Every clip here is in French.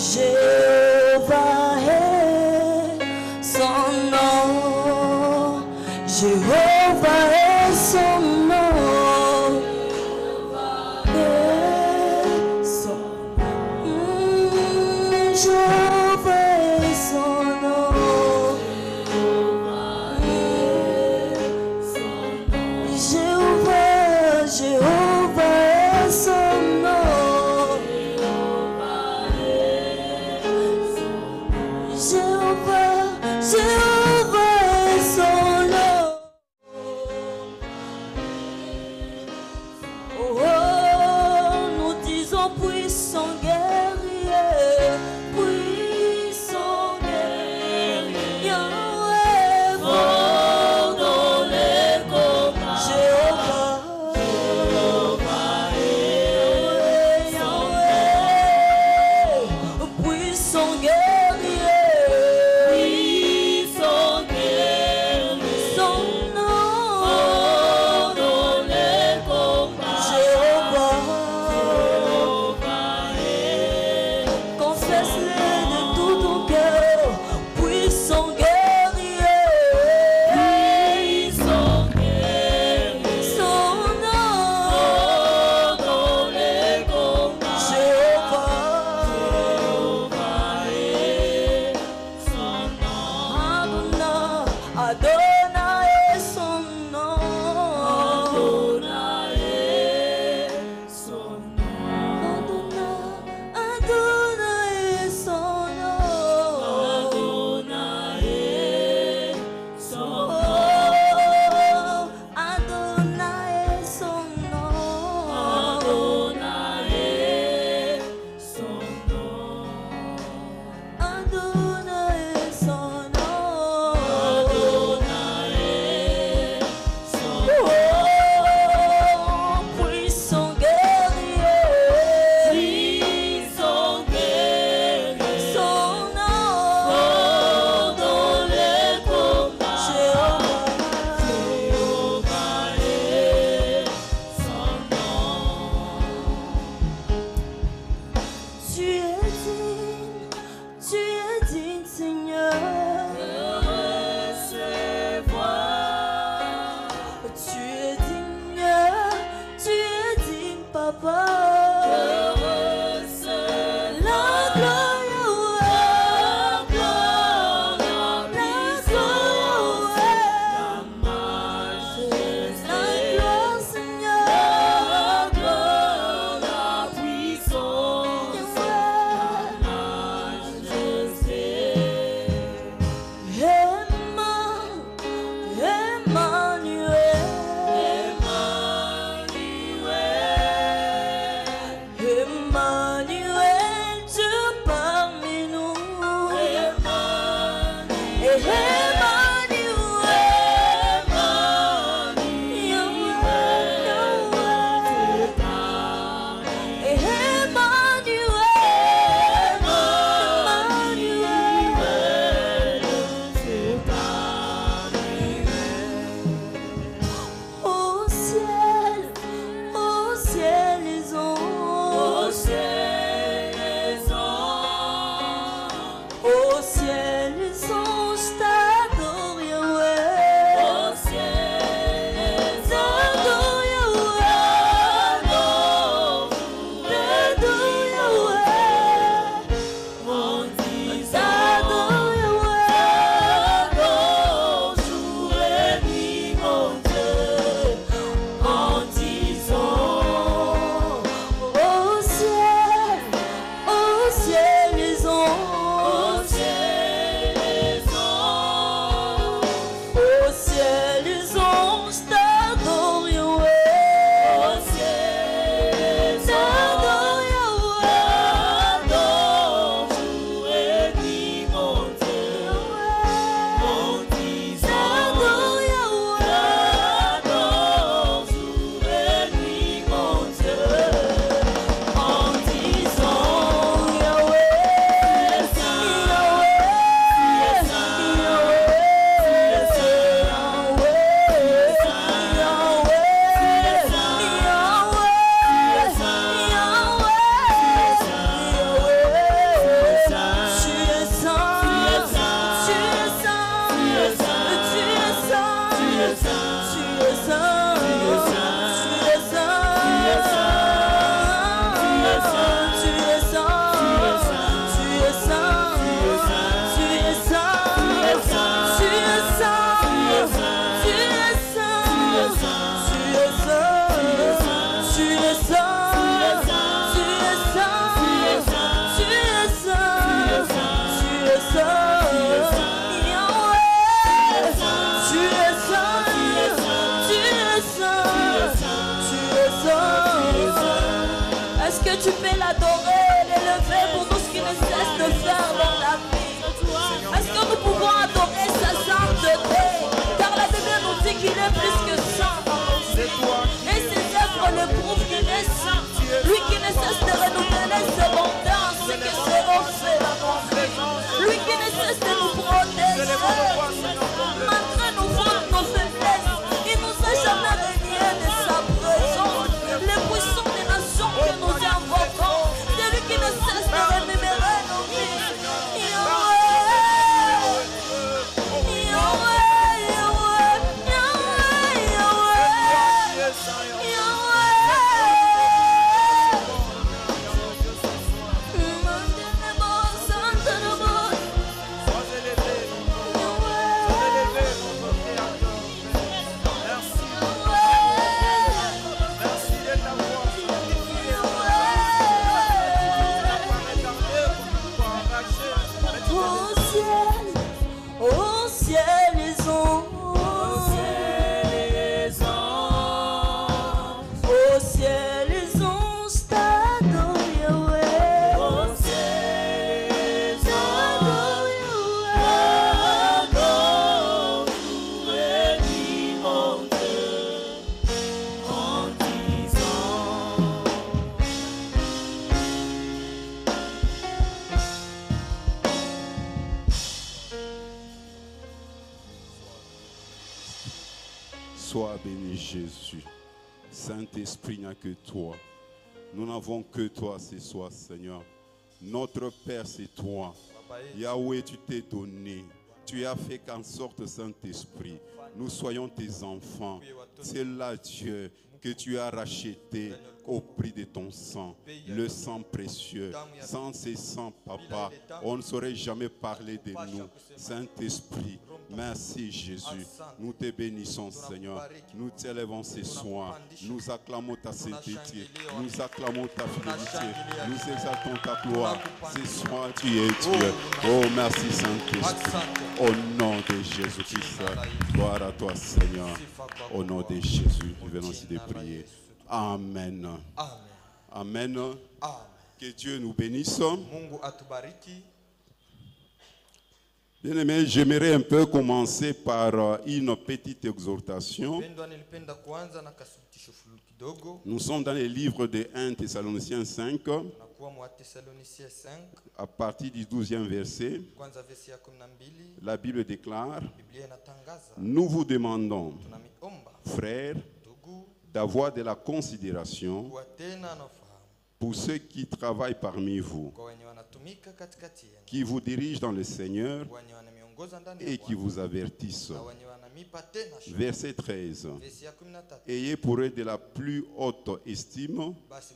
Jéhovah est son nom. Jéhovah est son nom. Jéhovah est son nom. Jéhovah, Jéhovah est son nom. Jéhovah, Jéhovah est son nom. Oh, nous disons puissant guerrier, puissant guerrier, Yahweh, fort dans les combats. Jéhovah, Yahweh, puissant guerrier, son nom, fort dans les combats. Jéhovah, confesse-le de tout ton cœur, puissant guerrier, son nom, dans les combats. Jéhovah, Adonai est son nom. Adonai est son nom. Adonai est son nom. Adonai est son nom. Oh, puissant guerrier, son nom, dans les combats. Tu es digne, Seigneur. Tu es digne, Papa. La gloire, Yahweh. La gloire, Seigneur. Emmanuel, Dieu Sois béni Jésus. Saint-Esprit, il n'y a que toi. Nous n'avons que toi ce soir, Seigneur. Notre Père, c'est toi. Yahweh, tu t'es donné. Tu as fait qu'en sorte, Saint-Esprit, nous soyons tes enfants. C'est là, Dieu, que tu as racheté au prix de ton sang, le sang précieux. Sans ce sang, Papa, on ne saurait jamais parler de nous. Saint-Esprit, merci Jésus. Nous te bénissons, Seigneur. Nous t'élevons ce soir. Nous acclamons ta sainteté. Nous acclamons ta fidélité. Nous exaltons ta gloire. Ce soir, tu es Dieu. Oh, merci Saint-Esprit. Au nom de Jésus-Christ. Gloire à toi, Seigneur. Au nom de Jésus, nous venons ici de prier. Amen. Amen. Amen. Que Dieu nous bénisse. Bien-aimés, j'aimerais un peu commencer par une petite exhortation. Nous sommes dans les livres de 1 Thessaloniciens 5, à partir du 12e verset. La Bible déclare: nous vous demandons, frères, d'avoir de la considération pour ceux qui travaillent parmi vous, qui vous dirigent dans le Seigneur et qui vous avertissent. Verset 13. Ayez pour eux de la plus haute estime,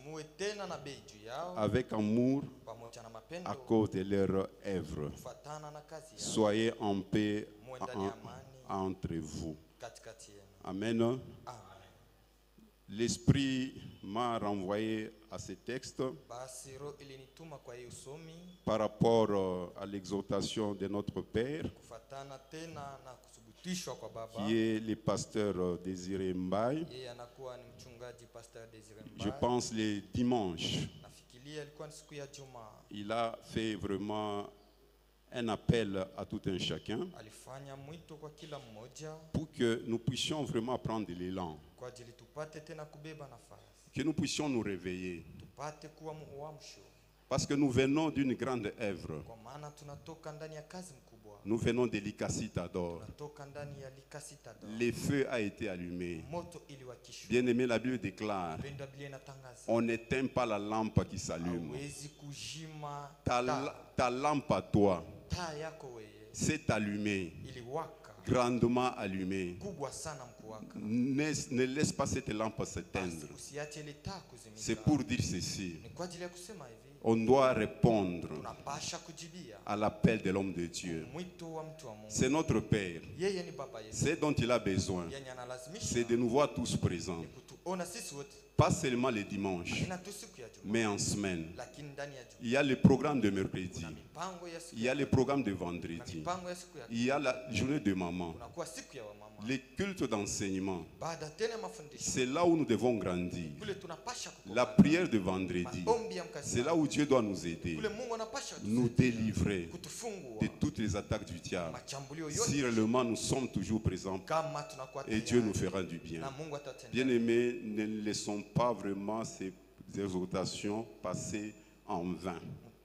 avec amour, à cause de leurs œuvres. Soyez en paix entre vous. Amen. L'Esprit m'a renvoyé à ce texte par rapport à l'exhortation de notre Père, qui est le pasteur Désiré Mbaye. Je pense les dimanches, il a fait vraiment un appel à tout un chacun pour que nous puissions vraiment prendre l'élan, que nous puissions nous réveiller, parce que nous venons d'une grande œuvre. Nous venons de l'Ikasitador. Le feu a été allumé. Bien aimé, la Bible déclare: on n'éteint pas la lampe qui s'allume. Ta lampe à toi s'est allumée, grandement allumée. Ne laisse pas cette lampe s'éteindre. C'est pour dire ceci: on doit répondre à l'appel de l'homme de Dieu. C'est notre Père. C'est dont il a besoin. C'est de nous voir tous présents. Pas seulement les dimanches, mais en semaine. Il y a le programme de mercredi. Il y a le programme de vendredi. Il y a la journée de maman. Les cultes d'enseignement. C'est là où nous devons grandir. La prière de vendredi. C'est là où Dieu doit nous aider, nous délivrer de toutes les attaques du diable. Si réellement nous sommes toujours présents, et Dieu nous fera du bien. Bien-aimés, ne laissons pas vraiment ces exhortations passer en vain.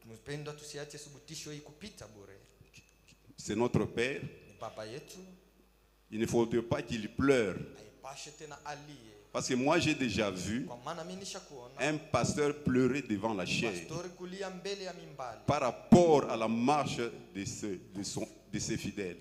C'est notre Père. Il ne faudrait pas qu'il pleure. Parce que moi j'ai déjà vu un pasteur pleurer devant la chair par rapport à la marche de ses fidèles.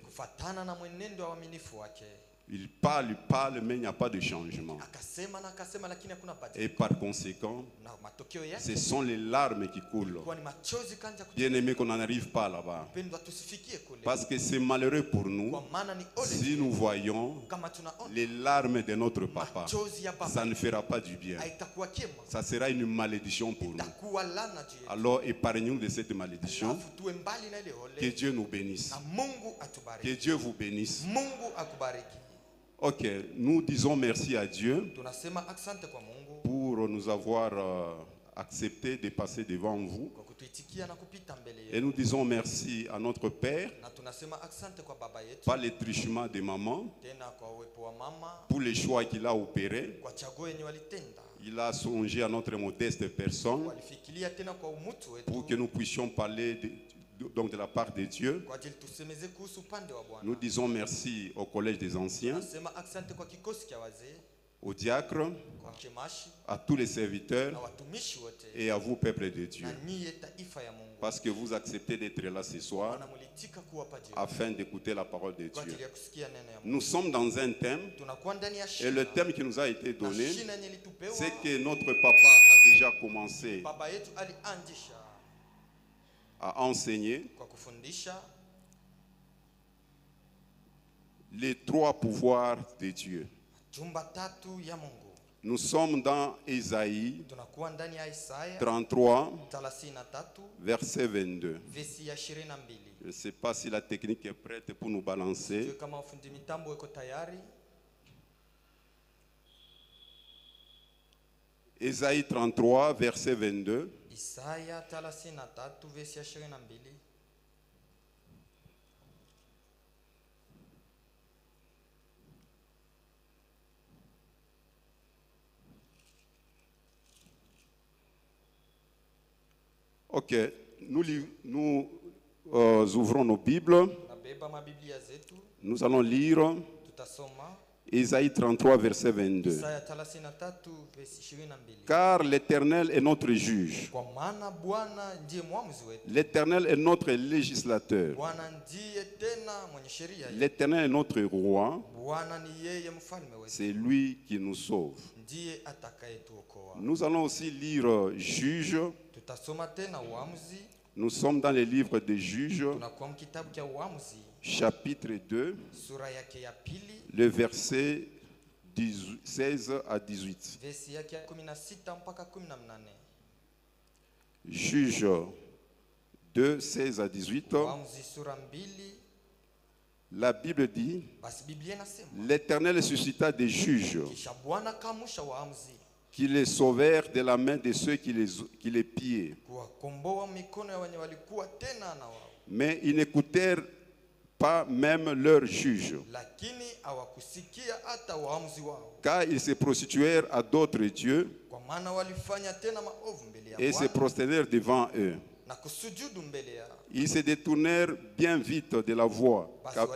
Il parle, mais il n'y a pas de changement. Et par conséquent, ce sont les larmes qui coulent. Bien aimé, qu'on n'en arrive pas là-bas. Parce que c'est malheureux pour nous si nous voyons les larmes de notre papa. Ça ne fera pas du bien. Ça sera une malédiction pour nous. Alors épargnons de cette malédiction. Que Dieu nous bénisse. Que Dieu vous bénisse. Ok, nous disons merci à Dieu pour nous avoir accepté de passer devant vous. Et nous disons merci à notre Père, par les truchements de maman, pour les choix qu'il a opérés. Il a songé à notre modeste personne pour que nous puissions parler donc de la part de Dieu. Nous disons merci au Collège des Anciens, aux diacres, à tous les serviteurs et à vous, peuple de Dieu, parce que vous acceptez d'être là ce soir afin d'écouter la parole de Dieu. Nous sommes dans un thème et le thème qui nous a été donné, c'est que notre papa a déjà commencé à enseigner les 3 pouvoirs de Dieu. Nous sommes dans Isaïe 33, verset 22. Je ne sais pas si la technique est prête pour nous balancer. Isaïe 33, verset 22. Ok, nous ouvrons nos Bibles. Nous allons lire Isaïe 33, verset 22. Car l'Éternel est notre juge. L'Éternel est notre législateur. L'Éternel est notre roi. C'est lui qui nous sauve. Nous allons aussi lire Juge. Nous sommes dans les livres des Juges, chapitre 2, le verset 16 à 18. Juge 2, 16 à 18. La Bible dit, l'Éternel suscita des juges qui les sauvèrent de la main de ceux qui les pillaient. Mais ils n'écoutèrent pas même leurs juges, car ils se prostituèrent à d'autres dieux et se prosternèrent devant eux. Ils se détournèrent bien vite de la voie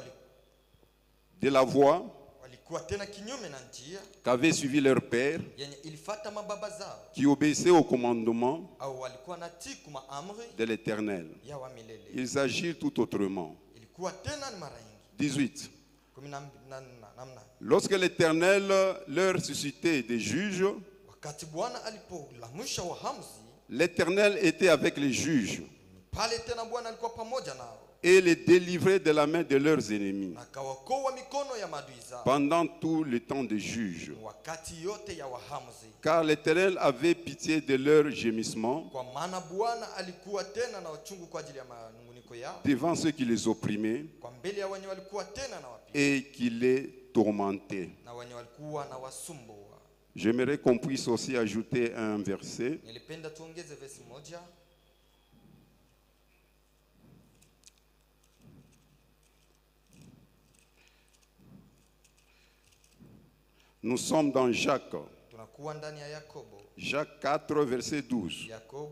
qu'avaient suivi leur père, qui obéissaient au commandement de l'Éternel. Ils agirent tout autrement. 18. Lorsque l'Éternel leur suscitait des juges, l'Éternel était avec les juges et les délivrait de la main de leurs ennemis pendant tout le temps des juges. Car l'Éternel avait pitié de leurs gémissements devant ceux qui les opprimaient et qui les tourmentaient. J'aimerais qu'on puisse aussi ajouter un verset. Nous sommes dans Jacques. Jacques 4, verset 12.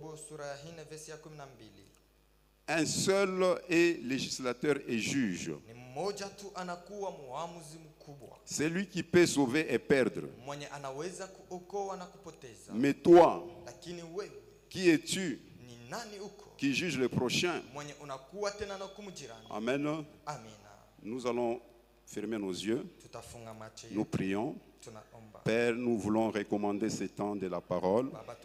Un seul est législateur et juge. C'est lui qui peut sauver et perdre. Mais toi, qui es-tu qui juge le prochain? Amen. Nous allons fermer nos yeux. Nous prions. Père, nous voulons recommander ce temps de la parole.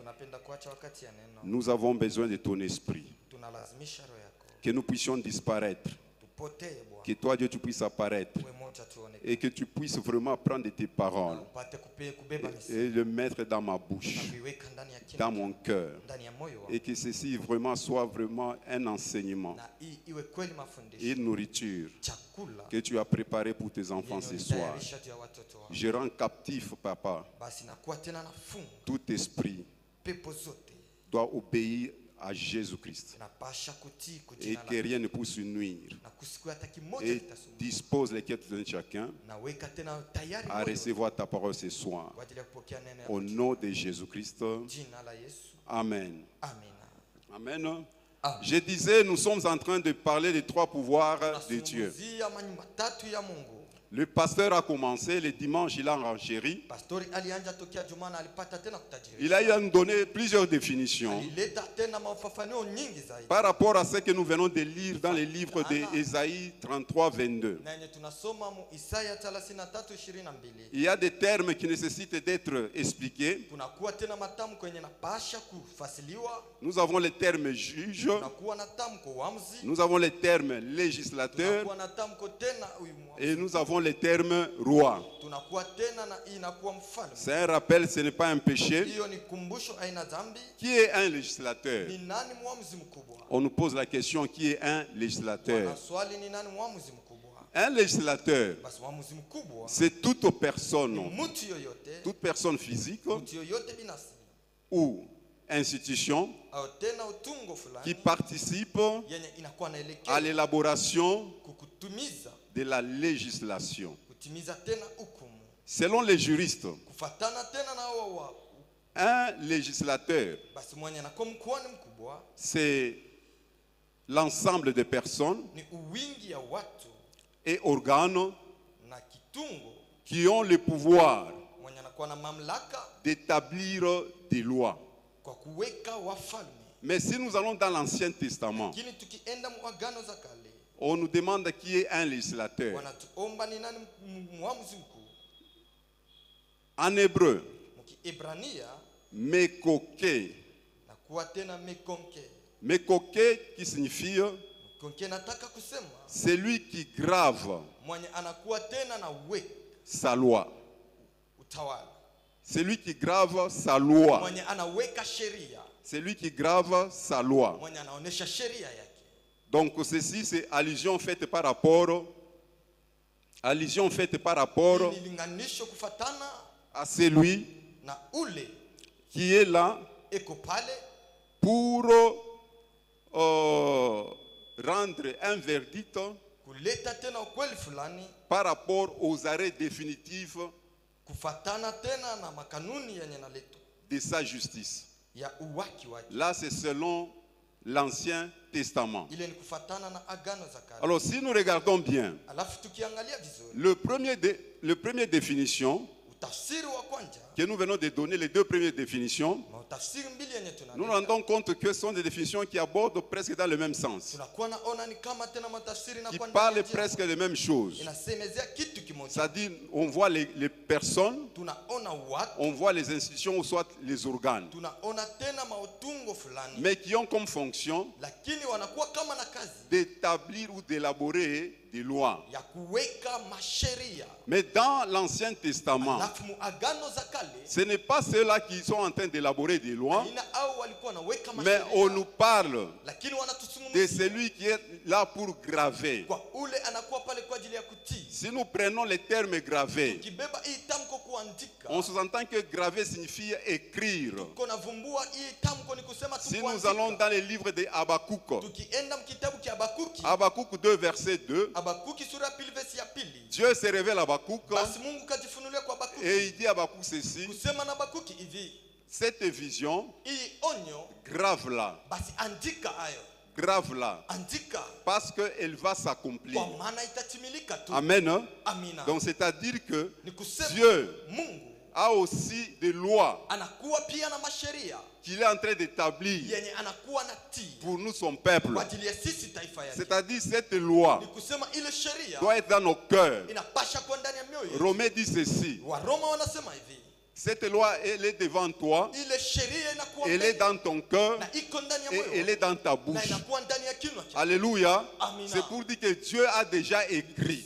Nous avons besoin de ton esprit. Que nous puissions disparaître. Que toi, Dieu, tu puisses apparaître. Et que tu puisses vraiment prendre tes paroles et le mettre dans ma bouche, dans mon cœur. Et que ceci vraiment soit vraiment un enseignement et une nourriture que tu as préparé pour tes enfants ce soir. Je rends captif, Papa, tout esprit doit obéir à Jésus-Christ et que rien ne puisse nuire, et dispose les quêtes de chacun à recevoir ta parole ce soir au nom de Jésus-Christ. Amen. Amen. Je disais, nous sommes en train de parler des 3 pouvoirs de Dieu. Le pasteur a commencé, le dimanche il a renchéri. Il a eu à nous donner plusieurs définitions par rapport à ce que nous venons de lire dans les livres d'Ésaïe 33, 22. Il y a des termes qui nécessitent d'être expliqués. Nous avons les termes juge, nous avons les termes législateur et nous avons les termes roi. C'est un rappel, ce n'est pas un péché. Qui est un législateur? On nous pose la question, qui est un législateur? Un législateur, c'est toute personne physique ou institution qui participe à l'élaboration de la législation. Selon les juristes, un législateur, c'est l'ensemble des personnes et organes qui ont le pouvoir d'établir des lois. Mais si nous allons dans l'Ancien Testament, on nous demande qui est un législateur. En hébreu, mekoké. Mekoké qui signifie celui qui grave sa loi. Celui qui grave sa loi. Celui qui grave sa loi. Donc ceci c'est allusion faite par rapport à celui qui est là pour rendre un verdict par rapport aux arrêts définitifs de sa justice. Là c'est selon l'Ancien Testament. Alors si nous regardons bien, le premier définition que nous venons de donner, les 2 premières définitions, nous nous rendons compte que ce sont des définitions qui abordent presque dans le même sens, qui parlent presque des mêmes choses. C'est-à-dire, on voit les personnes, on voit les institutions ou soit les organes, mais qui ont comme fonction d'établir ou d'élaborer des lois. Mais dans l'Ancien Testament, ce n'est pas ceux-là qui sont en train d'élaborer des lois, mais on nous parle de celui qui est là pour graver. Si nous prenons les termes gravés, on sous-entend que graver signifie écrire. Si nous allons dans les livres de Habakkuk, Habakkuk 2 verset 2, Dieu se révèle à Habakkuk et il dit à Habakkuk ceci: cette vision, grave-la. Grave-la. Parce qu'elle va s'accomplir. Amen. Donc c'est-à-dire que Dieu a aussi des lois qu'il est en train d'établir pour nous, son peuple. C'est-à-dire cette loi doit être dans nos cœurs. Romains dit ceci: cette loi, elle est devant toi, elle est dans ton cœur et elle est dans ta bouche. Alléluia. C'est pour dire que Dieu a déjà écrit.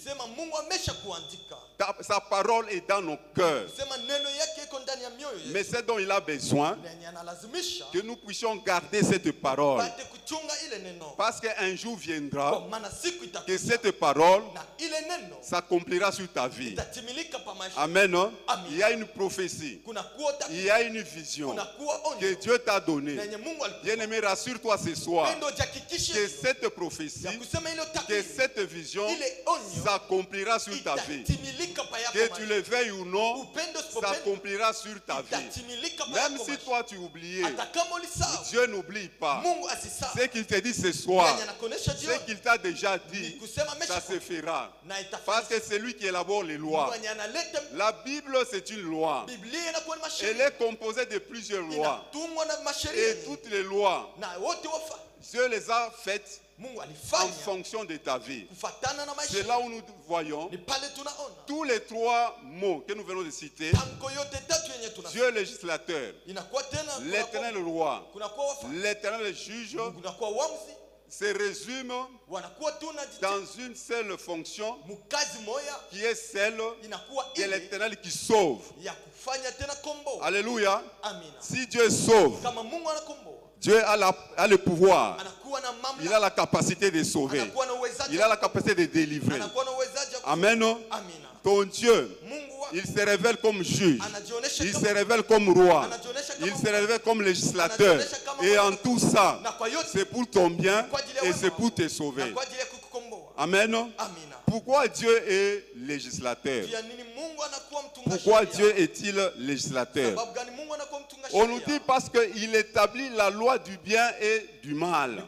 Sa parole est dans nos cœurs. Mais c'est dont il a besoin que nous puissions garder cette parole. Parce qu'un jour viendra que cette parole s'accomplira sur ta vie. Amen. Il y a une prophétie. Il y a une vision que Dieu t'a donnée. Bien-aimé, rassure-toi ce soir que cette prophétie, que cette vision s'accomplira sur ta vie. Que tu le veuilles ou non, s'accomplira sur ta ta vie. Même si toi tu oubliais, Dieu n'oublie pas. Ce qu'il te dit ce soir, ce qu'il t'a déjà dit, ça se fera. Parce que c'est lui qui élabore les lois. La Bible, c'est une loi. Elle est composée de plusieurs lois. Et toutes les lois, Dieu les a faites en fonction de ta vie. C'est là où nous voyons tous les trois mots que nous venons de citer. Dieu législateur, l'éternel roi, l'éternel juge, se résume dans une seule fonction qui est celle de l'éternel qui sauve. Alléluia. Si Dieu sauve, Dieu a le pouvoir. Il a la capacité de sauver. Il a la capacité de délivrer. Amen. Ton Dieu, il se révèle comme juge. Il se révèle comme roi. Il se révèle comme législateur. Et en tout ça, c'est pour ton bien et c'est pour te sauver. Amen. Pourquoi Dieu est législateur? Pourquoi Dieu est-il législateur? On nous dit parce qu'il établit la loi du bien et du mal.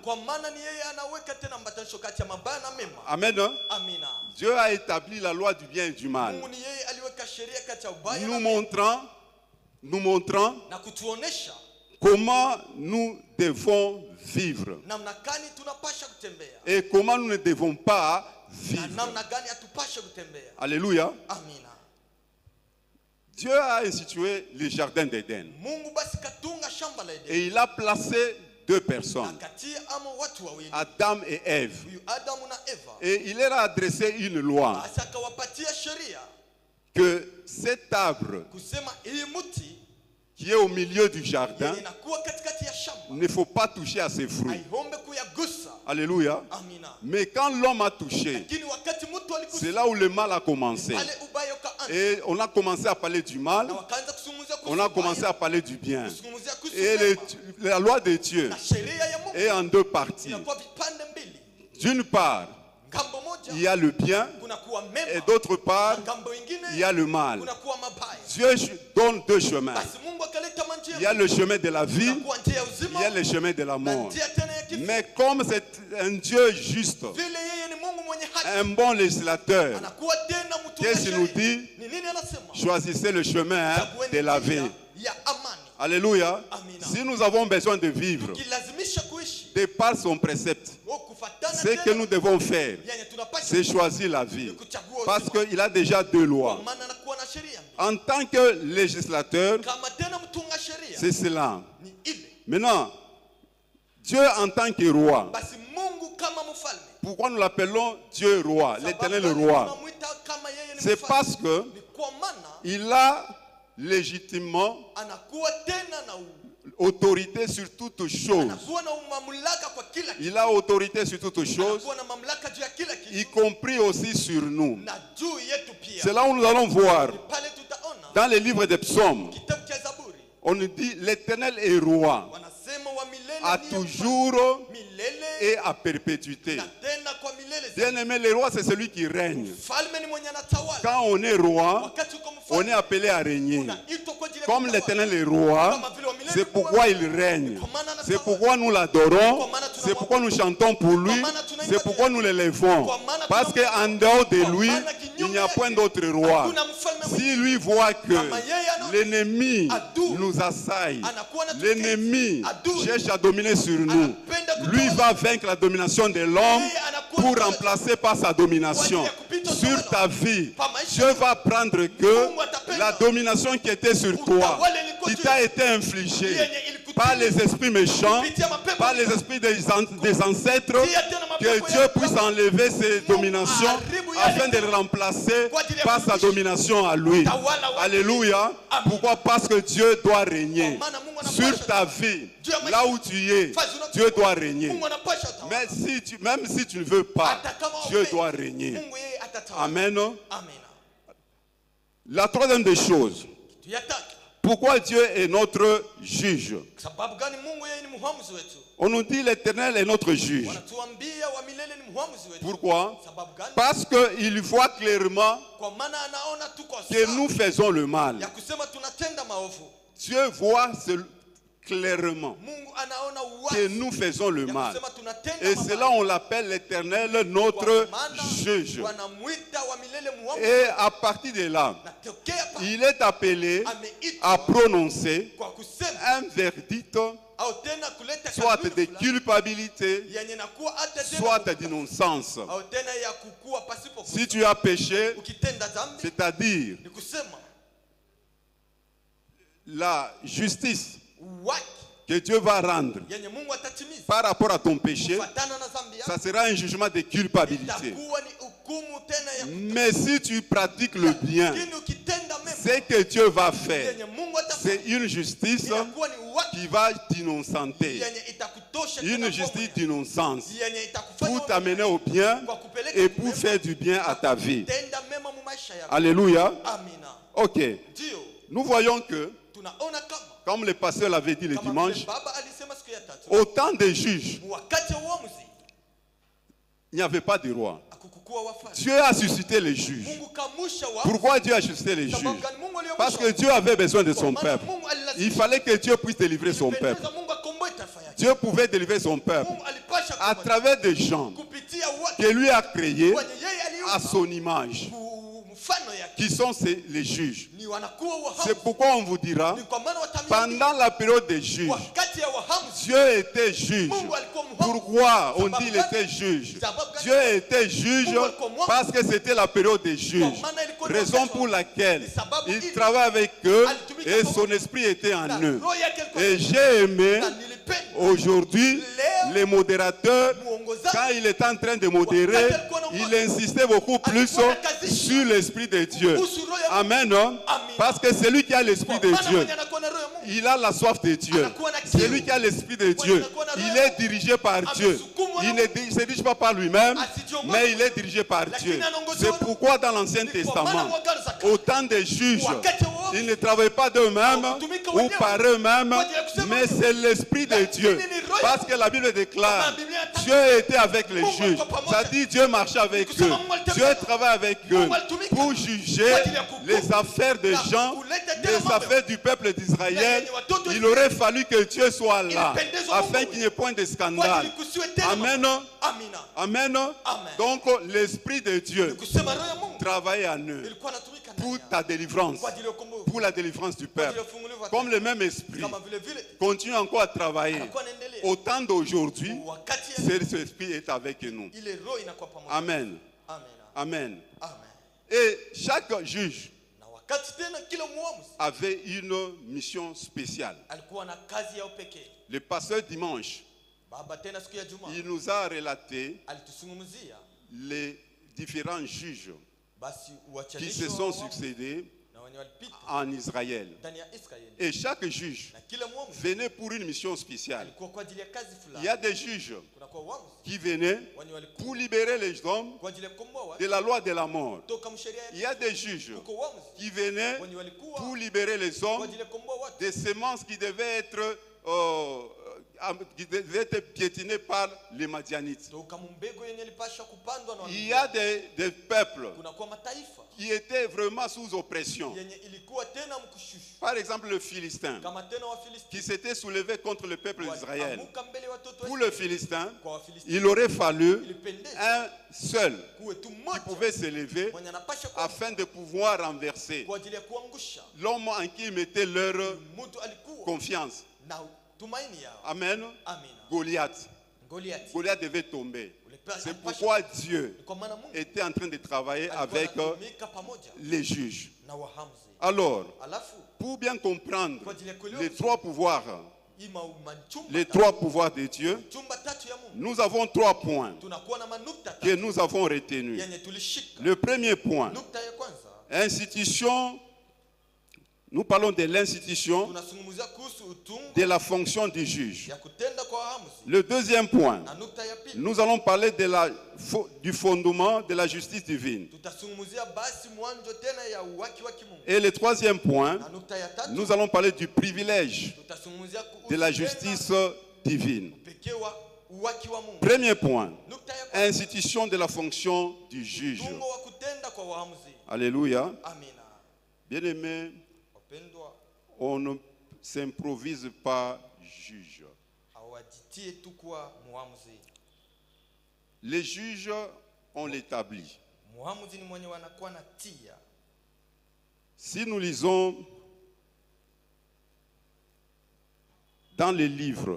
Amen. Dieu a établi la loi du bien et du mal. Nous montrant comment nous devons vivre et comment nous ne devons pas vivre. Alléluia. Dieu a institué le jardin d'Éden. Et il a placé deux personnes, Adam et Ève. Et il leur a adressé une loi que cet arbre qui est au milieu du jardin, il ne faut pas toucher à ses fruits. Alléluia. Mais quand l'homme a touché, c'est là où le mal a commencé. Et on a commencé à parler du mal, on a commencé à parler du bien. Et la loi de Dieu est en deux parties. D'une part, il y a le bien, et d'autre part, il y a le mal. Dieu donne deux chemins. Il y a le chemin de la vie, il y a le chemin de la mort. Mais comme c'est un Dieu juste, un bon législateur, qu'est-ce qu'il nous dit? Choisissez le chemin de la vie. Alléluia. Si nous avons besoin de vivre de par son précepte, ce que nous devons faire, c'est choisir la vie. Parce qu'il a déjà deux lois. En tant que législateur, c'est cela. Maintenant, Dieu en tant que roi, pourquoi nous l'appelons Dieu roi, l'éternel roi? C'est parce que il a légitimement autorité sur toutes choses. Il a autorité sur toutes choses, y compris aussi sur nous. C'est là où nous allons voir dans les livres des psaumes. On nous dit l'éternel est roi à toujours et à perpétuité. Bien aimé, le roi c'est celui qui règne. Quand on est roi, on est appelé à régner. Comme l'éternel est roi, c'est pourquoi il règne. C'est pourquoi nous l'adorons. C'est pourquoi nous chantons pour lui. C'est pourquoi nous l'élevons. Parce qu'en dehors de lui, il n'y a point d'autre roi. Si lui voit que l'ennemi nous assaille, l'ennemi cherche à dominer sur nous, lui va vaincre la domination de l'homme pour remplacer par sa domination sur ta vie. Dieu va prendre que la domination qui était sur toi, qui t'a été infligée par les esprits méchants, par les esprits des ancêtres, que Dieu puisse enlever ces dominations afin de les remplacer par sa domination à lui. Alléluia. Pourquoi? Parce que Dieu doit régner sur ta vie. Là où tu es, Dieu doit régner. Mais même si tu ne veux pas, Dieu doit régner. Amen. La troisième des choses, pourquoi Dieu est notre juge? On nous dit l'éternel est notre juge. Pourquoi? Parce qu'il voit clairement que nous faisons le mal. Dieu voit clairement que nous faisons le mal. Et cela, on l'appelle l'Éternel, notre juge. Et à partir de là, il est appelé à prononcer un verdict, soit de culpabilité, soit d'innocence. Si tu as péché, c'est-à-dire la justice que Dieu va rendre par rapport à ton péché, ça sera un jugement de culpabilité. Mais si tu pratiques le bien, ce que Dieu va faire, c'est une justice qui va t'innocenter. Une justice d'innocence pour t'amener au bien et pour faire du bien à ta vie. Alléluia. Ok. Nous voyons que, comme le pasteur l'avait dit le dimanche, au temps des juges, il n'y avait pas de roi. Dieu a suscité les juges. Pourquoi Dieu a suscité les juges? Parce que Dieu avait besoin de son peuple. Il fallait que Dieu puisse délivrer son peuple. Dieu pouvait délivrer son peuple à travers des gens que lui a créés à son image, qui sont les juges. C'est pourquoi on vous dira, pendant la période des juges, Dieu était juge. Pourquoi on dit qu'il était juge? Dieu était juge parce que c'était la période des juges. Raison pour laquelle il travaille avec eux et son esprit était en eux. Et j'ai aimé aujourd'hui les modérateurs, quand il est en train de modérer, il insistait beaucoup plus sur l'esprit de Dieu. Amen. Parce que c'est lui qui a l'esprit de Dieu. Il a la soif de Dieu. C'est lui qui a l'esprit de Dieu. Il est dirigé par Dieu. Il ne se dirige pas par lui-même, mais il est dirigé par Dieu. C'est pourquoi dans l'Ancien Testament, au temps des juges, ils ne travaillent pas d'eux-mêmes ou par eux-mêmes, mais c'est l'esprit de Dieu. Parce que la Bible déclare, Dieu était avec les juges. Ça dit Dieu marchait avec eux. Dieu travaille avec eux pour juger les affaires des gens, les affaires du peuple d'Israël. Il aurait fallu que Dieu soit là, afin qu'il n'y ait point de scandale. Amen. Amen. Donc l'Esprit de Dieu travaille en eux pour ta délivrance, pour la délivrance du peuple. Comme le même esprit continue encore à travailler au temps d'aujourd'hui, cet esprit est avec nous. Amen. Amen. Et chaque juge avait une mission spéciale. Le pasteur dimanche, il nous a relaté les différents juges qui se sont succédés en Israël. Et chaque juge venait pour une mission spéciale. Il y a des juges qui venaient pour libérer les hommes de la loi de la mort. Il y a des juges qui venaient pour libérer les hommes des semences qui devaient être piétinées par les Madianites. Il y a des peuples qui étaient vraiment sous oppression. Par exemple, le Philistin qui s'était soulevé contre le peuple d'Israël. Pour le Philistin, il aurait fallu un seul qui pouvait s'élever afin de pouvoir renverser l'homme en qui ils mettaient leur confiance. Amen. Goliath. Goliath devait tomber. C'est pourquoi Dieu était en train de travailler avec les juges. Alors, pour bien comprendre les trois pouvoirs de Dieu, nous avons 3 points que nous avons retenus. Le premier point, institution. Nous parlons de l'institution de la fonction du juge. Le deuxième point, nous allons parler du fondement de la justice divine. Et le troisième point, nous allons parler du privilège de la justice divine. Premier point, institution de la fonction du juge. Alléluia. Bien-aimés, On ne s'improvise pas juge. Les juges, on l'établit. Si nous lisons dans les livres,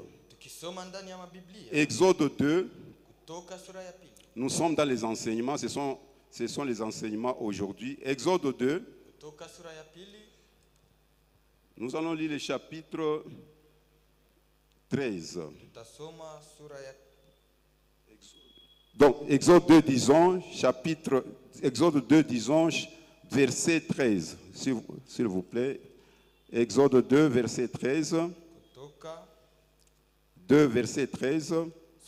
Exode 2, nous sommes dans les enseignements, ce sont les enseignements aujourd'hui. Exode 2, nous allons lire le chapitre 13. Donc, Exode 2, disons, Exode 2, disons, verset 13, s'il vous plaît. Exode 2, verset 13. 2, verset 13.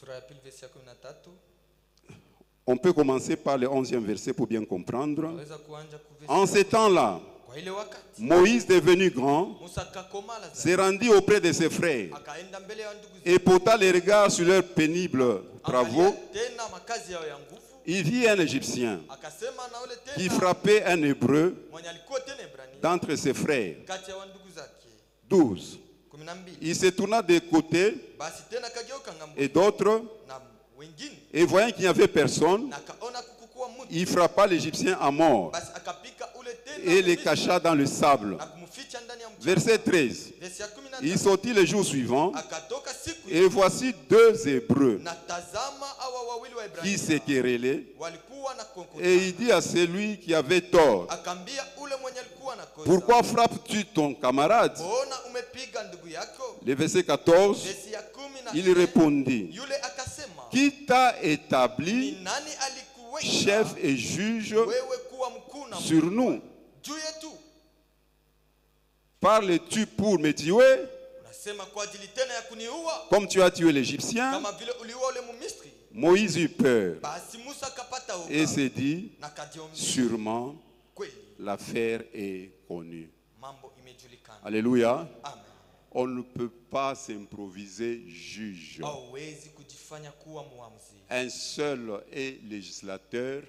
On peut commencer par le 11e verset pour bien comprendre. En ces temps-là, Moïse, devenu grand, s'est rendu auprès de ses frères et porta les regards sur leurs pénibles travaux. Il vit un Égyptien qui frappait un Hébreu d'entre ses frères. 12. Il se tourna des côtés et d'autres, et voyant qu'il n'y avait personne, il frappa l'Égyptien à mort et les cacha dans le sable. Verset 13. Il sortit le jour suivant et voici 2 Hébreux qui se querellaient, et il dit à celui qui avait tort: pourquoi frappes-tu ton camarade? Le verset 14, il répondit: qui t'a établi chef et juge sur nous? Parles-tu pour me tuer comme tu as tué l'Égyptien? Moïse eut peur et s'est dit: sûrement l'affaire est connue. Alléluia. On ne peut pas s'improviser juge. Un seul est législateur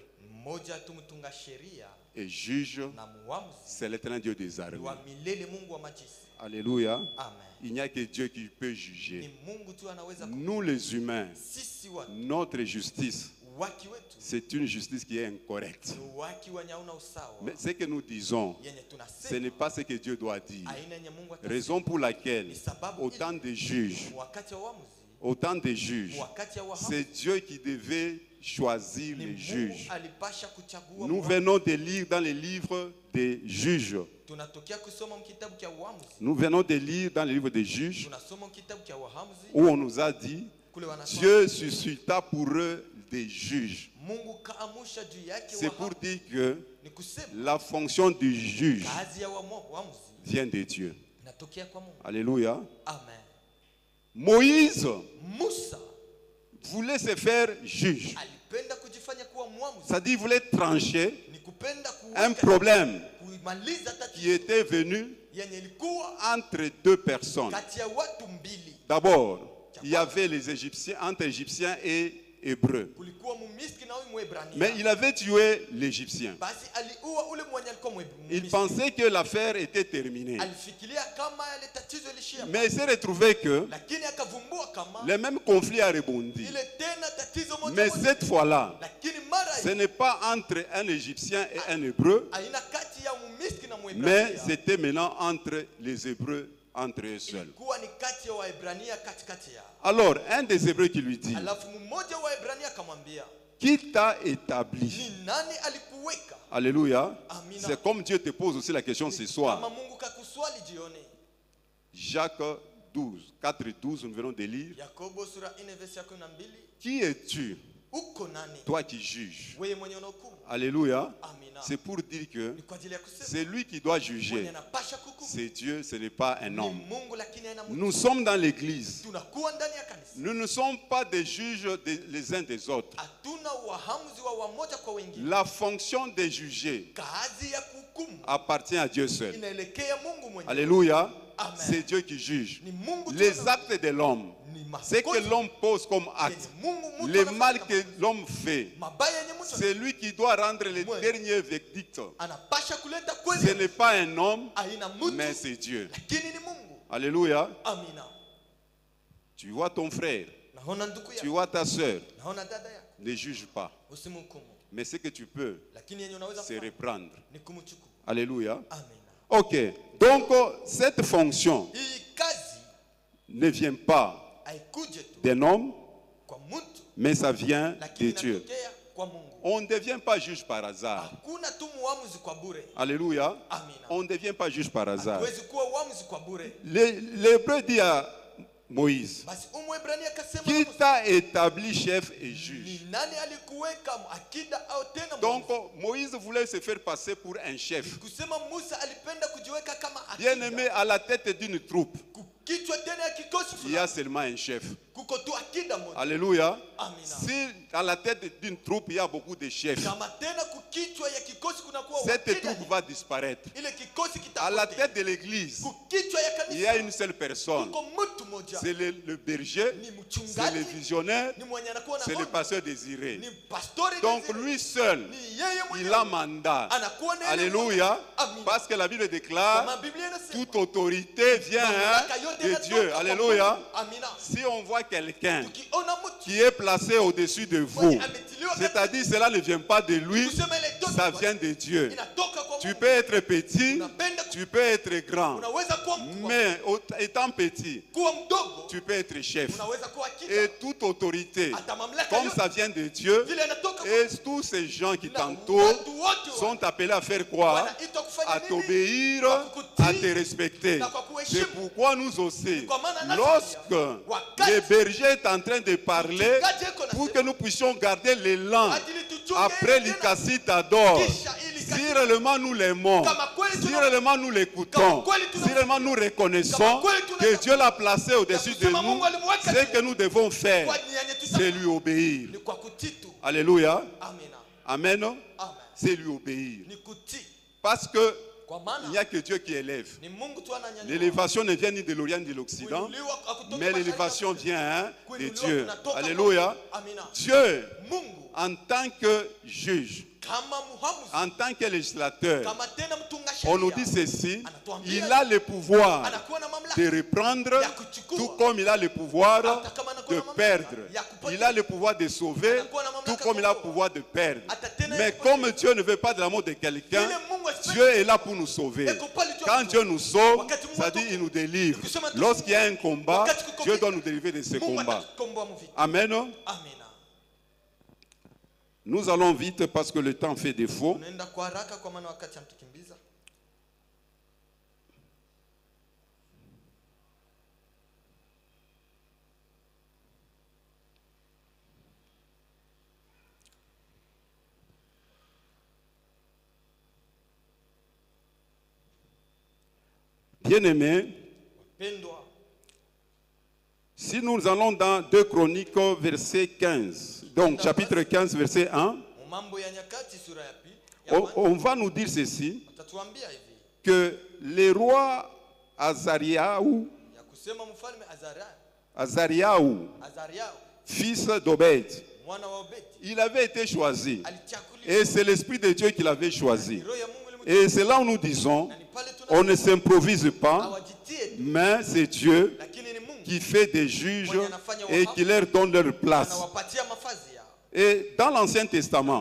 et juge, c'est l'Éternel Dieu des armées. Alléluia. Il n'y a que Dieu qui peut juger. Nous les humains, notre justice, c'est une justice qui est incorrecte. Mais ce que nous disons, ce n'est pas ce que Dieu doit dire. Raison pour laquelle autant de juges, c'est Dieu qui devait choisir les juges. Nous venons de lire dans les livres des juges. Nous venons de lire dans les livres des juges où on nous a dit: Dieu suscita pour eux des juges. C'est pour dire que la fonction du juge vient de Dieu. Alléluia. Moïse voulait se faire juge. C'est-à-dire qu'il voulait trancher un problème qui était venu entre 2 personnes. D'abord, il y avait les Égyptiens, entre Égyptiens et Hébreux. Mais il avait tué l'Égyptien. Il pensait que l'affaire était terminée. Mais il s'est retrouvé que le même conflit a rebondi. Mais cette fois-là, ce n'est pas entre un Égyptien et un Hébreu, mais c'était maintenant entre les Hébreux, entre eux seuls. Alors, un des Hébreux qui lui dit: qui t'a établi? Alléluia. C'est comme Dieu te pose aussi la question ce soir. Jacques 12, 4 et 12, nous venons de lire. Qui es-tu, toi qui juges? Alléluia. C'est pour dire que c'est lui qui doit juger. C'est Dieu, ce n'est pas un homme. Nous sommes dans l'église. Nous ne sommes pas des juges les uns des autres. La fonction de juger appartient à Dieu seul. Alléluia. c'est Dieu qui juge. Les actes de l'homme, ce que l'homme pose comme acte, le mal que l'homme fait, c'est lui qui doit rendre le dernier verdict. Ce n'est pas un homme, mais c'est Dieu. Alléluia. Tu vois ton frère, tu vois ta soeur, ne juge pas. Mais ce que tu peux, c'est reprendre. Alléluia. Ok. Donc, cette fonction ne vient pas d'un homme, mais ça vient de Dieu. On ne devient pas juge par hasard. Alléluia. On ne devient pas juge par hasard. L'Hébreu dit à Moïse, qui t'a établi chef et juge? Donc Moïse voulait se faire passer pour un chef. Bien aimé, à la tête d'une troupe, il y a seulement un chef. Alléluia. Si à la tête d'une troupe, il y a beaucoup de chefs, cette troupe va disparaître. À la tête de l'église, il y a une seule personne. C'est le berger, c'est le visionnaire, c'est le pasteur désiré. Donc lui seul, il a mandat. Alléluia. Parce que la Bible déclare, toute autorité vient de Dieu. Alléluia. Si on voit quelqu'un qui est placé au-dessus de vous, c'est-à-dire cela ne vient pas de lui, ça vient de Dieu. Tu peux être petit, tu peux être grand, mais étant petit, tu peux être chef. Et toute autorité, comme ça vient de Dieu, et tous ces gens qui t'entourent sont appelés à faire quoi? À t'obéir, à te respecter. C'est pourquoi nous aussi, lorsque le berger est en train de parler, pour que nous puissions garder l'élan après l'Ikasitador, si réellement nous l'aimons, si réellement nous l'écoutons, si réellement nous reconnaissons que Dieu l'a placé au-dessus de nous, ce que nous devons faire, c'est lui obéir. Alléluia. Amen. C'est lui obéir. Parce que il n'y a que Dieu qui élève. L'élévation ne vient ni de l'Orient ni de l'Occident, mais l'élévation vient de Dieu. Alléluia. Dieu, en tant que juge, en tant que législateur, on nous dit ceci, il a le pouvoir de reprendre, tout comme il a le pouvoir de perdre. Il a le pouvoir de sauver, tout comme il a le pouvoir de perdre. Mais comme Dieu ne veut pas de l'amour de quelqu'un, Dieu est là pour nous sauver. Quand Dieu nous sauve, ça dit qu'il nous délivre. Lorsqu'il y a un combat, Dieu doit nous délivrer de ce combat. Amen. Nous allons vite parce que le temps fait défaut. Bien-aimés, si nous allons dans 2 Chroniques, verset 15, donc chapitre 15, verset 1, on va nous dire ceci, que le roi Azariaou, fils d'Obed, il avait été choisi. Et c'est l'Esprit de Dieu qui l'avait choisi. Et c'est là où nous disons, on ne s'improvise pas, mais c'est Dieu qui fait des juges et qui leur donne leur place. Et dans l'Ancien Testament,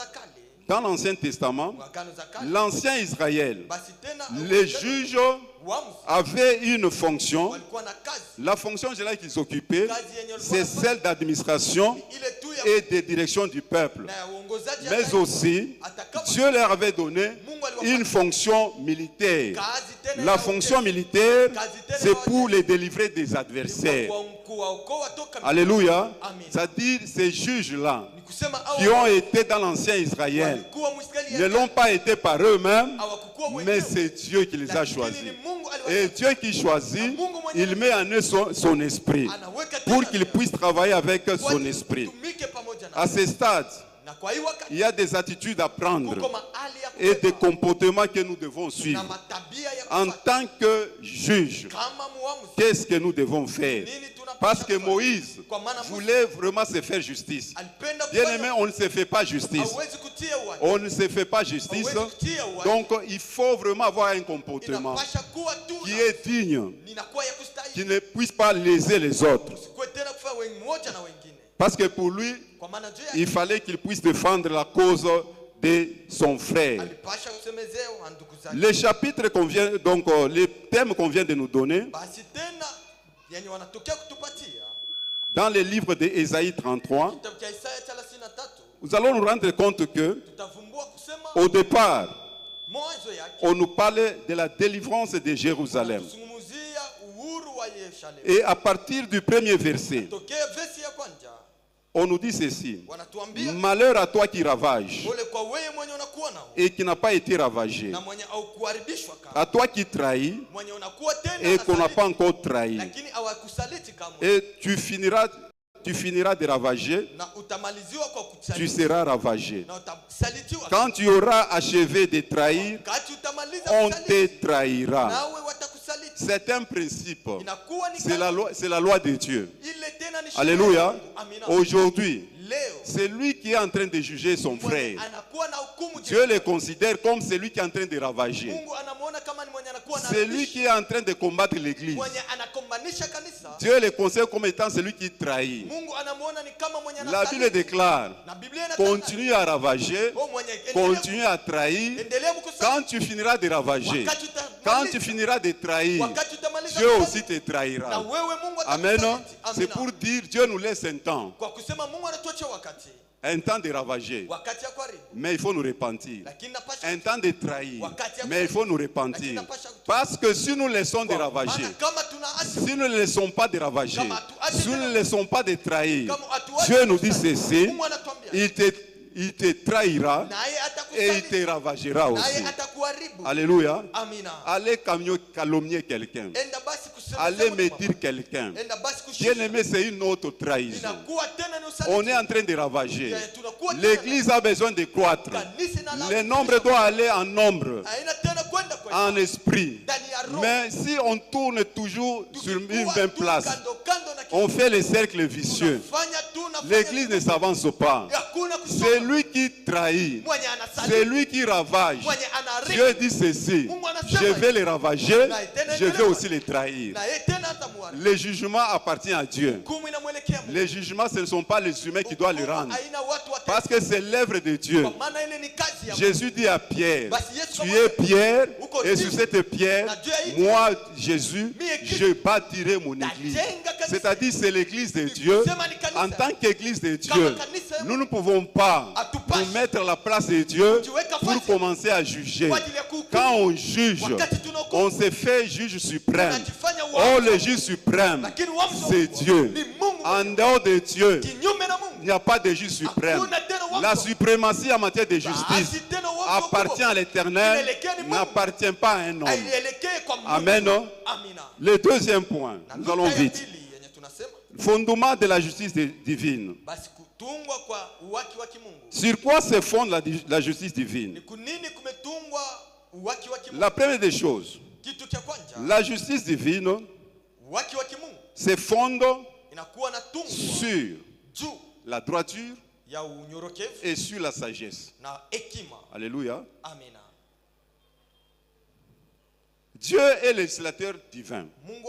l'Ancien Israël, les juges avaient une fonction. La fonction générale qu'ils occupaient, c'est celle d'administration et de direction du peuple. Mais aussi, Dieu leur avait donné une fonction militaire. La fonction militaire, c'est pour les délivrer des adversaires. Alléluia. C'est-à-dire, ces juges-là, qui ont été dans l'ancien Israël, ne l'ont pas été par eux-mêmes, mais c'est Dieu qui les a choisis. Et Dieu qui choisit, il met en eux son esprit, pour qu'il puisse travailler avec son esprit. À ce stade, il y a des attitudes à prendre et des comportements que nous devons suivre. En tant que juge, qu'est-ce que nous devons faire? Parce que Moïse voulait vraiment se faire justice. Bien aimé, on ne se fait pas justice. On ne se fait pas justice. Donc il faut vraiment avoir un comportement qui est digne, qui ne puisse pas léser les autres. Parce que pour lui, il fallait qu'il puisse défendre la cause de son frère. Les chapitres qu'on vient, donc les thèmes qu'on vient de nous donner, dans le livre d'Ésaïe 33, nous allons nous rendre compte que, au départ, on nous parlait de la délivrance de Jérusalem. Et à partir du premier verset, on nous dit ceci: malheur à toi qui ravage et qui n'a pas été ravagé, à toi qui trahis et qu'on n'a pas encore trahi, et tu finiras de ravager, tu seras ravagé. Quand tu auras achevé de trahir, on te trahira. C'est un principe. C'est la loi de Dieu. Alléluia. Aujourd'hui, c'est lui qui est en train de juger son frère. Dieu le considère comme celui qui est en train de ravager. C'est lui qui est en train de combattre l'église. Dieu le considère comme étant celui qui trahit. La Bible déclare: continue à ravager, continue à trahir. Quand tu finiras de ravager, quand tu finiras de trahir, Dieu aussi te trahira. Amen. C'est pour dire, Dieu nous laisse un temps. Un temps de ravager, mais il faut nous repentir. Un temps de trahir, mais il faut nous repentir. Parce que si nous laissons de ravager, si nous ne laissons pas de ravager, si nous ne laissons pas de trahir, Dieu nous dit ceci: il te trahira et il te ravagera aussi. Alléluia. Allez calomnier quelqu'un. Allez médire quelqu'un. Bien aimé, c'est une autre trahison. On est en train de ravager. L'église a besoin de croître. Le nombre doit aller en nombre, en esprit. Mais si on tourne toujours sur une même place, on fait le cercle vicieux. L'église ne s'avance pas. C'est lui qui trahit. C'est lui qui ravage. Dieu dit ceci: je vais les ravager, je vais aussi les trahir. Le jugement appartient à Dieu. Les jugements, ce ne sont pas les humains qui doivent les rendre. Parce que c'est l'œuvre de Dieu. Jésus dit à Pierre: tu es Pierre, et sur cette pierre, moi, Jésus, je bâtirai mon église. C'est-à-dire, c'est l'église de Dieu. En tant qu'église de Dieu, nous ne pouvons pas nous mettre à la place de Dieu pour commencer à juger. Quand on juge, on se fait juge suprême. Oh, le juge suprême, c'est Dieu. En dehors de Dieu, il n'y a pas de juge suprême. La suprématie en matière de justice appartient à l'Éternel, n'appartient pas à un homme. Amen. Le deuxième point, nous allons vite. Fondement de la justice divine. Sur quoi se fonde la justice divine? La première des choses, la justice divine se fonde sur la droiture et sur la sagesse. Alléluia. Dieu est le législateur divin.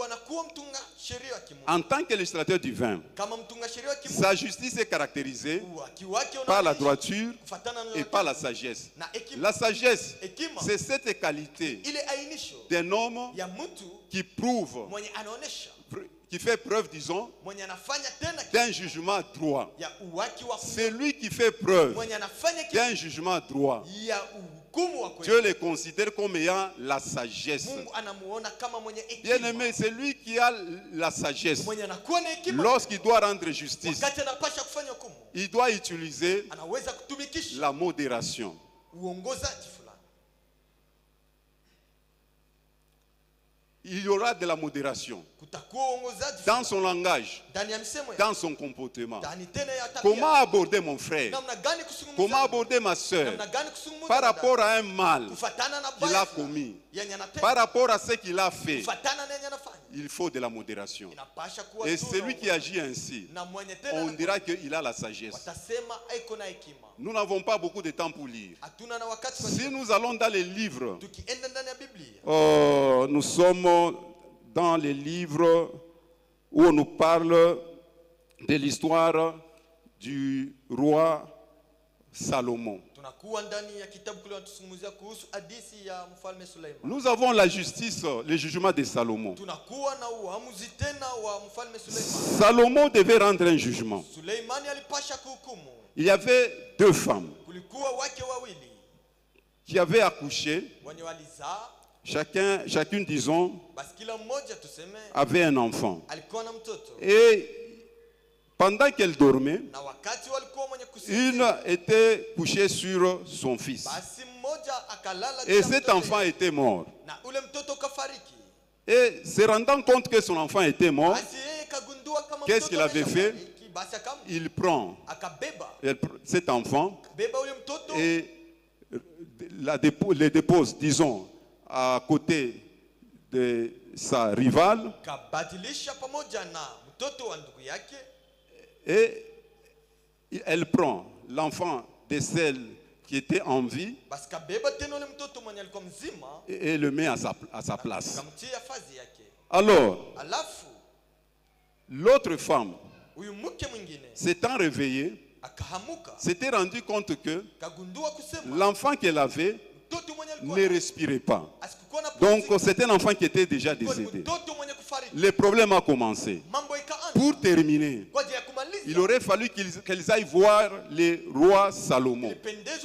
En tant que législateur divin, sa justice est caractérisée par la droiture et par la sagesse. La sagesse, c'est cette qualité d'un homme qui prouve, qui fait preuve, disons, d'un jugement droit. C'est lui qui fait preuve d'un jugement droit. Dieu le considère comme ayant la sagesse. Bien aimé, c'est lui qui a la sagesse. Lorsqu'il doit rendre justice, il doit utiliser la modération. il y aura de la modération dans son langage, dans son comportement. Comment aborder mon frère? Comment aborder ma soeur par rapport à un mal qu'il a commis, par rapport à ce qu'il a fait? Il faut de la modération. Et celui qui agit ainsi, on dira qu'il a la sagesse. Nous n'avons pas beaucoup de temps pour lire. Si nous allons dans les livres, nous sommes dans les livres où on nous parle de l'histoire du roi Salomon. Nous avons la justice, le jugement de Salomon. Salomon devait rendre un jugement. Il y avait 2 femmes qui avaient accouché. Chacune, disons, avait un enfant. Et pendant qu'elle dormait, une était couchée sur son fils. Et cet enfant était mort. Et se rendant compte que son enfant était mort, qu'est-ce qu'il avait fait? Il prend cet enfant et le dépose, disons, à côté de sa rivale, et elle prend l'enfant de celle qui était en vie et le met à sa place. Alors, l'autre femme, s'étant réveillée, s'était rendu compte que l'enfant qu'elle avait ne respirait pas. Donc c'était un enfant qui était déjà décédé. Le problème a commencé. Pour terminer, il aurait fallu qu'elles aillent voir le roi Salomon.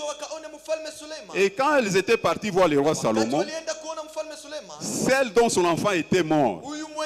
Et quand elles étaient parties voir le roi Salomon, celle dont son enfant était mort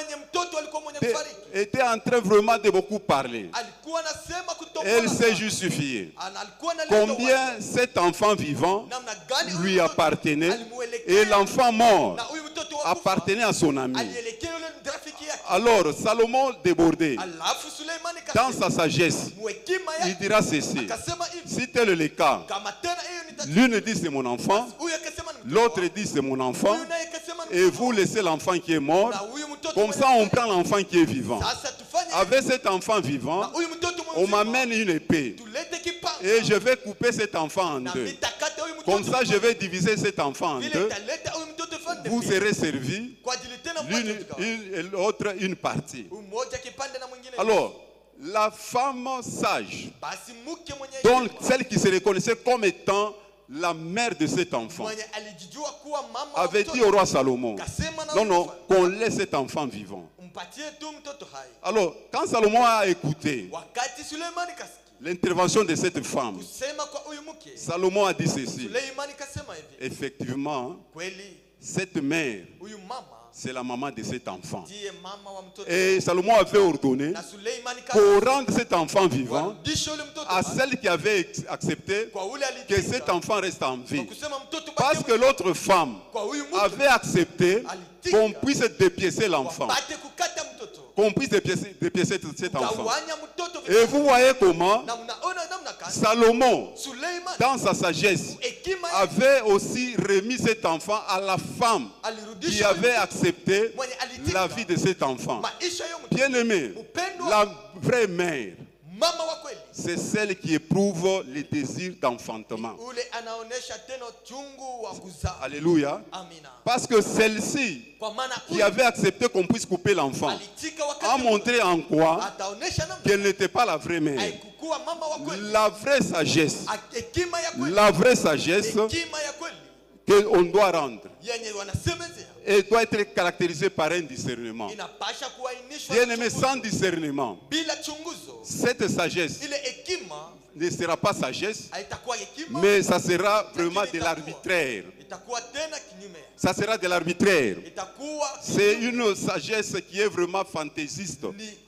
était en train vraiment de beaucoup parler. Elle s'est justifiée. Combien cet enfant vivant lui appartenait et l'enfant mort appartenait à son ami. Alors Salomon débordé dans sa sagesse, il dira ceci: si tel est le cas, l'une dit c'est mon enfant, l'autre dit c'est mon enfant, et vous laissez l'enfant qui est mort. Comme ça on prend l'enfant qui est vivant. Avec cet enfant vivant, on m'amène une épée et je vais couper cet enfant en 2. Comme ça je vais diviser cet enfant en 2. Vous serez servis, l'une et l'autre une partie. Alors, la femme sage, donc celle qui se reconnaissait comme étant la mère de cet enfant, avait dit au roi Salomon: non, qu'on laisse cet enfant vivant. Alors, quand Salomon a écouté l'intervention de cette femme, Salomon a dit ceci: effectivement, cette mère, c'est la maman de cet enfant. Et Salomon avait ordonné pour rendre cet enfant vivant à celle qui avait accepté que cet enfant reste en vie. Parce que l'autre femme avait accepté qu'on puisse dépiécer l'enfant. Qu'on puisse dépiécer cet enfant. Et vous voyez comment Salomon, dans sa sagesse, avait aussi remis cet enfant à la femme qui avait accepté la vie de cet enfant. Bien aimé, la vraie mère, c'est celle qui éprouve les désirs d'enfantement. Alléluia. Parce que celle-ci, qui avait accepté qu'on puisse couper l'enfant, a montré en quoi qu'elle n'était pas la vraie mère. La vraie sagesse qu'on doit rendre, et doit être caractérisée par un discernement. Bien aimé, sans discernement, cette sagesse ne sera pas sagesse, mais ça sera vraiment de l'arbitraire. Ça sera de l'arbitraire. C'est une sagesse qui est vraiment fantaisiste.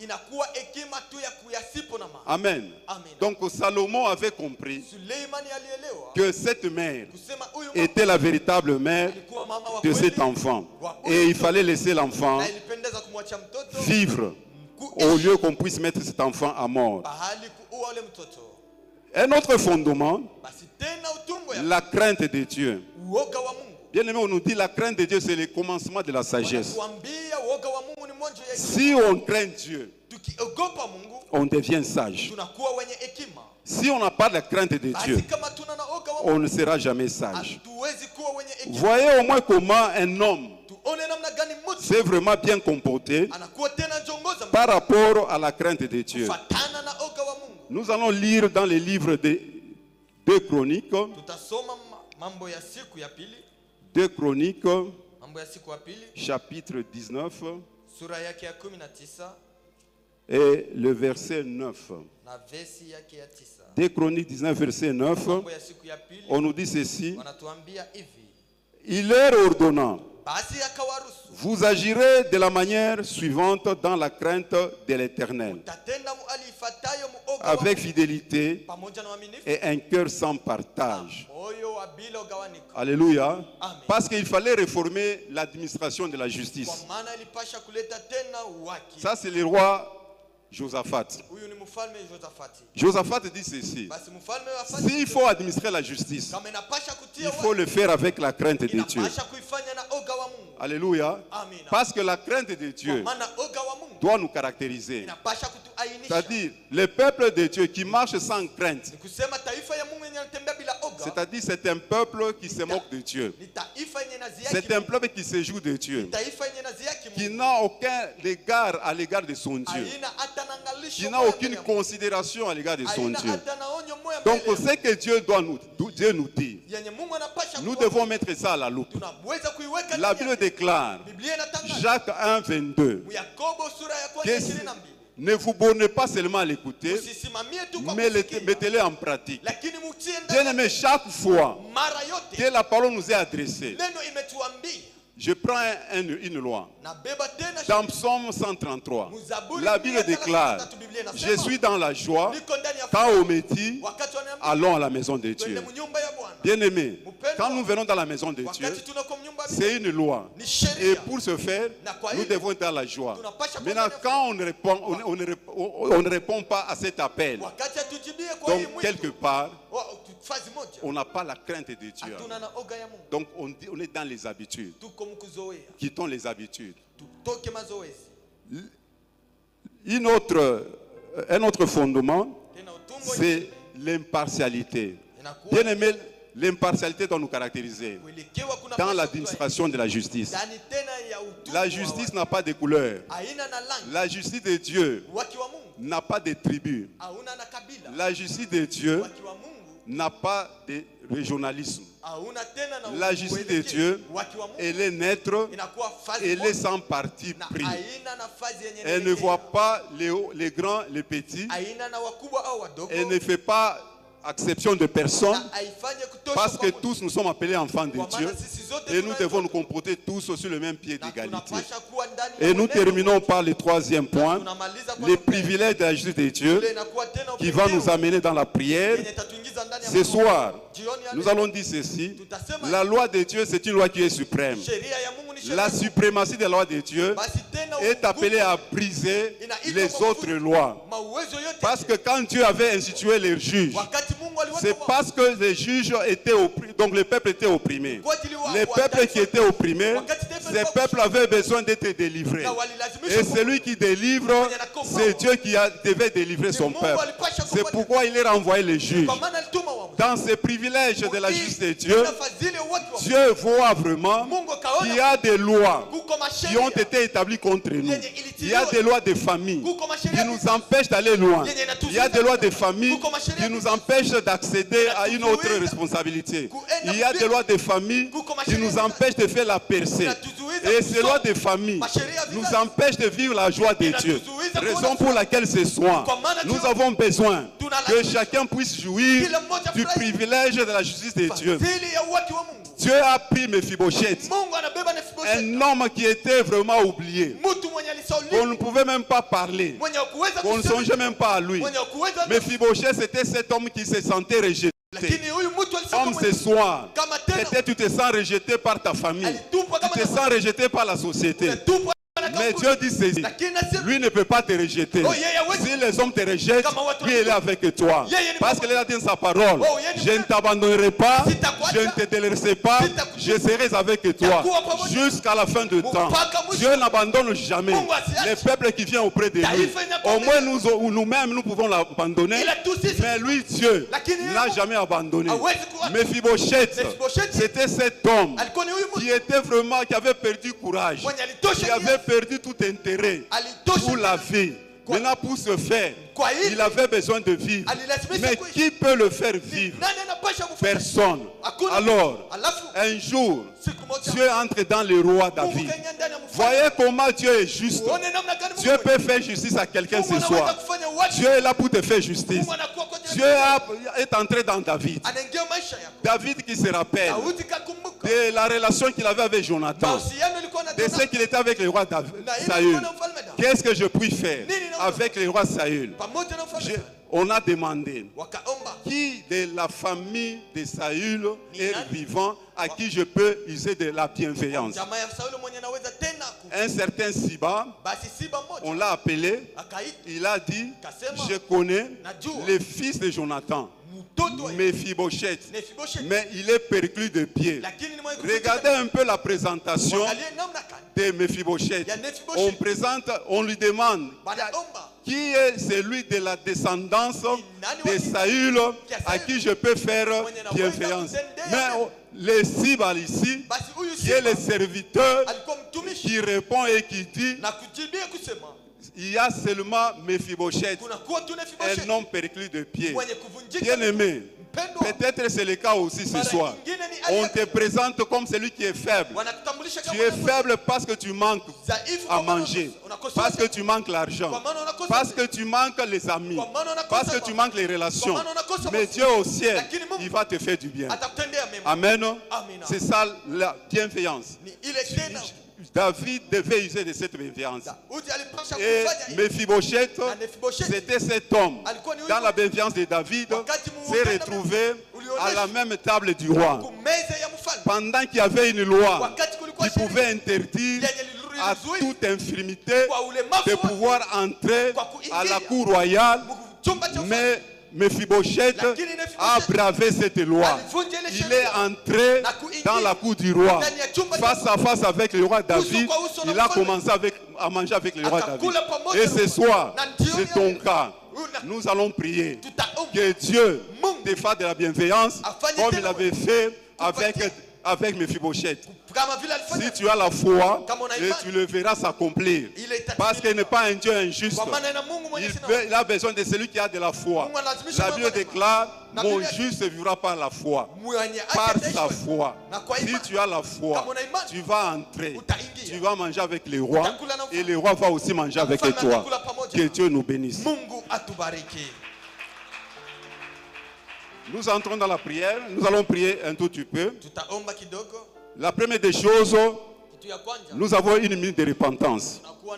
Amen. Donc Salomon avait compris que cette mère était la véritable mère de cet enfant. Et il fallait laisser l'enfant vivre au lieu qu'on puisse mettre cet enfant à mort. Un autre fondement, la crainte de Dieu. Bien aimé, on nous dit la crainte de Dieu, c'est le commencement de la sagesse. Si on craint Dieu, on devient sage. Si on n'a pas de la crainte de Dieu, on ne sera jamais sage. Voyez au moins comment un homme s'est vraiment bien comporté par rapport à la crainte de Dieu. Nous allons lire dans les livres de 2 Chroniques. 2 Chroniques, chapitre 19, et le verset 9. 2 Chroniques 19, verset 9, on nous dit ceci. Il leur ordonna: vous agirez de la manière suivante dans la crainte de l'Éternel, avec fidélité et un cœur sans partage. Alléluia. Parce qu'il fallait réformer l'administration de la justice. Ça, c'est le roi Josaphat. Josaphat dit ceci: s'il faut administrer la justice, il faut le faire avec la crainte de Dieu. Alléluia. Parce que la crainte de Dieu doit nous caractériser. C'est-à-dire, le peuple de Dieu qui marche sans crainte, c'est-à-dire c'est un peuple qui se moque de Dieu. C'est un peuple qui se joue de Dieu, qui n'a aucun égard à l'égard de son Dieu, qui n'a aucune considération à l'égard de son Dieu. Donc ce que Dieu nous dit, nous devons mettre ça à la loupe. La Bible déclare, Jacques 1, 22, que ne vous bornez pas seulement à l'écouter, mais mettez-le en pratique. Bien aimé, chaque fois que la parole nous est adressée, je prends une loi. Dans Psaume 133, la Bible déclare: je suis dans la joie quand on me dit allons à la maison de Dieu. Bien aimé, quand nous venons dans la maison de Dieu, c'est une loi. Et pour ce faire, nous devons être dans la joie. Maintenant, quand on ne répond pas à cet appel, donc quelque part, on n'a pas la crainte de Dieu. Donc on est dans les habitudes. Quittons les habitudes. Un autre fondement, c'est l'impartialité. Bien aimé, l'impartialité doit nous caractériser dans l'administration de la justice. La justice n'a pas de couleur. La justice de Dieu n'a pas de tribu. La justice de Dieu n'a pas de régionalisme. La justice de Dieu, elle est neutre, elle est sans parti pris. Elle ne voit pas les grands, les petits. Elle ne fait pas exception de personne, parce que tous nous sommes appelés enfants de Dieu et nous devons nous comporter tous sur le même pied d'égalité. Et nous terminons par le troisième point, les privilèges de la justice de Dieu, qui va nous amener dans la prière. Ce soir, nous allons dire ceci: la loi de Dieu, c'est une loi qui est suprême. La suprématie de la loi de Dieu est appelée à briser les autres lois. Parce que quand Dieu avait institué les juges, c'est parce que les juges étaient opprimés, donc le peuple était opprimé. Les peuples qui étaient opprimés, ces peuples avaient besoin d'être délivrés. Et celui qui délivre, c'est Dieu qui devait délivrer son peuple. C'est pourquoi il a renvoyé les juges. Dans ces privilèges de la justice de Dieu, Dieu voit vraiment qu'il y a des lois qui ont été établies contre nous. Il y a des lois de famille qui nous empêchent d'aller loin. Il y a des lois de famille qui nous empêchent d'accéder à une autre responsabilité. Il y a des lois de famille qui nous empêchent de faire la percée. Et ces lois de famille nous empêchent de vivre la joie de Dieu. Raison pour laquelle ce soir, nous avons besoin que chacun puisse jouir du privilège de la justice de Dieu. Dieu a pris Mephibosheth, un homme qui était vraiment oublié, qu'on ne pouvait même pas parler, qu'on ne songeait même pas à lui. Mephibosheth, c'était cet homme qui se sentait rejeté. Comme ce soir, peut-être tu te sens rejeté par ta famille, tu te sens rejeté par la société. Mais Dieu dit ceci, lui ne peut pas te rejeter. Si les hommes te rejettent, lui il est avec toi. Parce qu'il a dit dans sa parole, je ne t'abandonnerai pas, je ne te délaisserai pas, je serai avec toi jusqu'à la fin du temps. Dieu n'abandonne jamais les peuples qui viennent auprès de lui. Au moins nous-mêmes nous pouvons l'abandonner, mais lui Dieu n'a jamais abandonné. Mephibosheth, c'était cet homme qui était vraiment, qui avait perdu courage, qui avait perdu tout intérêt pour la vie. Maintenant, pour ce faire, il avait besoin de vivre. Mais qui peut le faire vivre? Personne. Alors, un jour, Dieu entre dans le roi David. Voyez comment Dieu est juste. Dieu peut faire justice à quelqu'un ce soir. Dieu est là pour te faire justice. Dieu est entré dans David. David qui se rappelle de la relation qu'il avait avec Jonathan, de ce qu'il était avec le roi Saül. Qu'est-ce que je puis faire avec le roi Saül? On a demandé qui de la famille de Saül est vivant, à qui je peux user de la bienveillance. Un certain Siba, on l'a appelé, il a dit, je connais le fils de Jonathan, Mephibosheth, mais il est perclus de pied. Regardez un peu la présentation de Mephibosheth. On lui demande qui est celui de la descendance de Saül à qui je peux faire bienveillance. Mais le Siba ici, qui est le serviteur, qui répond et qui dit, il y a seulement Mephibosheth, un homme perclus de pied. Bien aimé, peut-être c'est le cas aussi ce soir. On te présente comme celui qui est faible. Tu es faible parce que tu manques à manger, parce que tu manques l'argent, parce que tu manques les amis, parce que tu manques les relations. Mais Dieu au ciel, il va te faire du bien. Amen. C'est ça la bienveillance. David devait user de cette bienveillance. Et Mephibosheth, c'était cet homme, dans la bienveillance de David, s'est retrouvé à la même table du roi. Pendant qu'il y avait une loi qui pouvait interdire à toute infirmité de pouvoir entrer à la cour royale, mais Mephibosheth a bravé cette loi. Il est entré dans la cour du roi, face à face avec le roi David. Il a commencé à manger avec le roi David. Et ce soir, c'est ton cas. Nous allons prier que Dieu te fasse de la bienveillance comme il avait fait avec Mephibosheth. Si tu as la foi, et tu le verras s'accomplir. Parce qu'il n'est pas un Dieu injuste. Il a besoin de celui qui a de la foi. La Bible déclare, mon juste vivra par la foi. Par sa foi. Si tu as la foi, tu vas entrer. Tu vas manger avec les rois. Et le roi va aussi manger avec toi. Que Dieu nous bénisse. Nous entrons dans la prière. Nous allons prier un tout petit peu. La première des choses, nous avons une minute de repentance.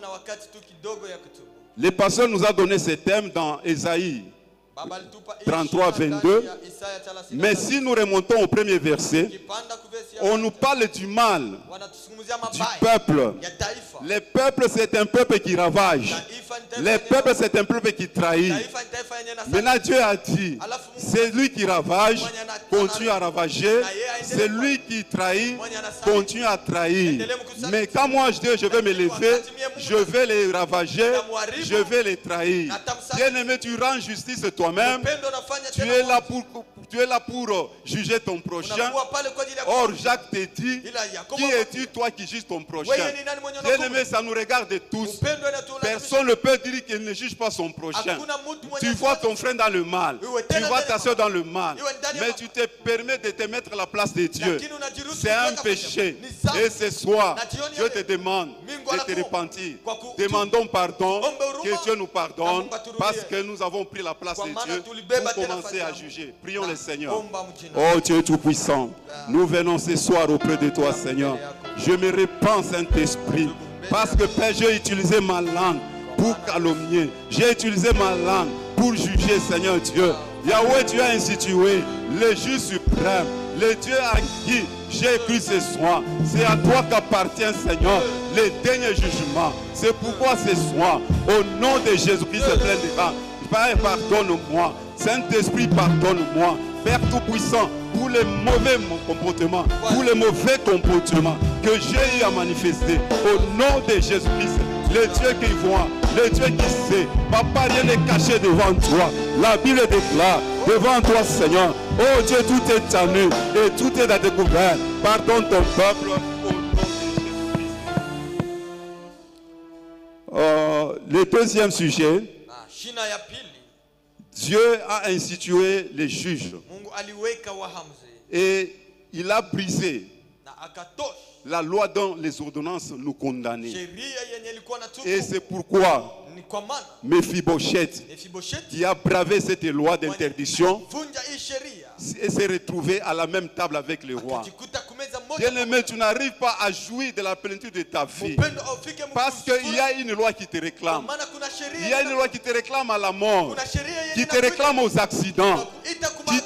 Le pasteur nous a donné ce thème dans Ésaïe 33, 22. Mais si nous remontons au premier verset, on nous parle du mal du peuple. Le peuple, c'est un peuple qui ravage. Le peuple, c'est un peuple qui trahit. Maintenant, Dieu a dit, c'est lui qui ravage, continue à ravager. C'est lui qui trahit, continue à trahir. Mais quand moi je vais me lever, je vais les ravager, je vais les trahir. Bien-aimé, tu rends justice toi-même. Tu es là pour juger ton prochain. Or, Jacques te dit, qui es-tu toi qui juges ton prochain? Bien-aimé, ça nous regarde tous. Personne ne peut dire qu'il ne juge pas son prochain. Tu vois ton frère dans le mal, tu vois ta soeur dans le mal, mais tu te permets de te mettre à la place de Dieu. C'est un péché. Et ce soir, Dieu te demande de te repentir. Demandons pardon, que Dieu nous pardonne, parce que nous avons pris la place de Dieu pour commencer à juger. Prions le Seigneur. Oh Dieu Tout-Puissant, nous venons ce soir auprès de toi, Seigneur. Je me repens, Saint-Esprit, parce que Père, j'ai utilisé ma langue pour calomnier. J'ai utilisé ma langue pour juger, Seigneur Dieu. Yahweh, tu as institué le juge suprême, le Dieu à qui j'ai cru ce soir. C'est à toi qu'appartient, Seigneur, le dernier jugement. C'est pourquoi ce soir, au nom de Jésus-Christ, Père, pardonne-moi. Saint-Esprit, pardonne-moi. Père Tout-Puissant, pour les mauvais comportements, pour les mauvais comportements que j'ai eu à manifester, au nom de Jésus-Christ, le Dieu qui voit, le Dieu qui sait, papa, rien n'est caché devant toi. La Bible déclare devant toi, Seigneur, oh Dieu, tout est à nu et tout est à découvert. Pardonne ton peuple au nom de Jésus-Christ. Le deuxième sujet, Dieu a institué les juges et il a brisé la loi dont les ordonnances nous condamnaient. Et c'est pourquoi Mephibosheth, qui a bravé cette loi d'interdiction, s'est retrouvé à la même table avec le roi. Bien-aimé, tu n'arrives pas à jouir de la plénitude de ta vie parce qu'il y a une loi qui te réclame. Il y a une loi qui te réclame à la mort, qui te réclame aux accidents, qui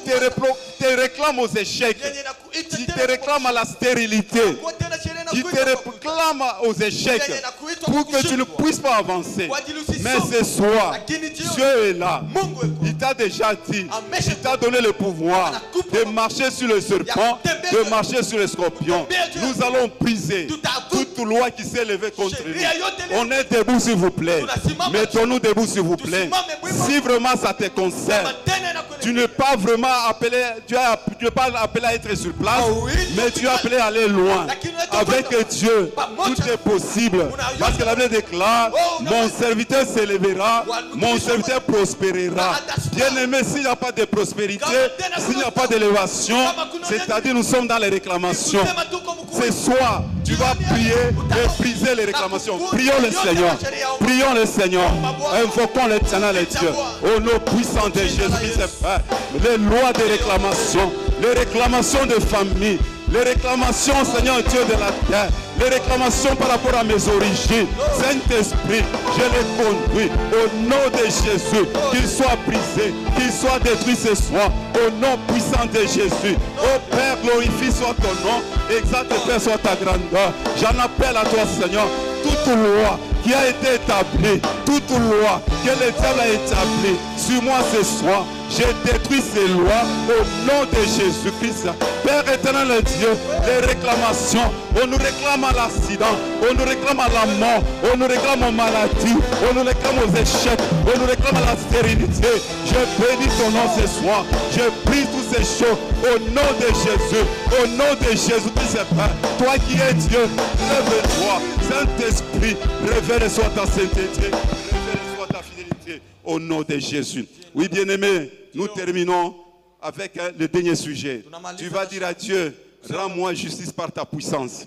te réclame aux échecs, qui te réclame à la stérilité, qui te réclame aux échecs pour que tu ne puisses pas avancer. Mais ce soir, Dieu est là. Il t'a déjà dit, il t'a donné le pouvoir de marcher sur le serpent, de marcher sur le scorpion. Nous allons briser toute loi qui s'est levée contre nous. On est debout, s'il vous plaît. Mettons-nous debout, s'il vous plaît. Si vraiment ça te concerne, tu n'es pas vraiment appelé, tu n'es pas appelé à être sur place, mais tu es appelé à aller loin. Avec Dieu, tout est possible. Parce que la Bible déclare, mon serviteur s'élèvera, mon serviteur prospérera. Bien-aimé, s'il n'y a pas de prospérité, s'il n'y a pas d'élévation, c'est-à-dire nous sommes dans les réclamations. Ce soir, tu vas prier et briser les réclamations. Prions le Seigneur. Prions le Seigneur. Invoquons l'Éternel et Dieu. Au nom puissant de Jésus-Christ, Père. Les lois de réclamation, les réclamations de famille, les réclamations, Seigneur Dieu de la terre, les réclamations par rapport à mes origines. Saint-Esprit, je les conduis au nom de Jésus. Qu'ils soient brisés, qu'ils soient détruits ce soir, au nom puissant de Jésus. Ô Père, glorifie soit ton nom, exalte Père soit ta grandeur. J'en appelle à toi, Seigneur, toute loi qui a été établie, toute loi que le diable a établie sur moi ce soir, je détruis ces lois au nom de Jésus-Christ. Père éternel Dieu, les réclamations, on nous réclame à l'accident, on nous réclame à la mort, on nous réclame aux maladies, on nous réclame aux échecs, on nous réclame à la stérilité. Je bénis ton nom ce soir, je prie toutes ces choses au nom de Jésus, au nom de Jésus-Christ, Père. Toi qui es Dieu, lève-toi, Saint-Esprit, révèle soit ta sainteté, révèle soit ta fidélité, au nom de Jésus. Oui, bien-aimés, nous terminons avec le dernier sujet. Tu vas dire à Dieu, rends-moi justice par ta puissance.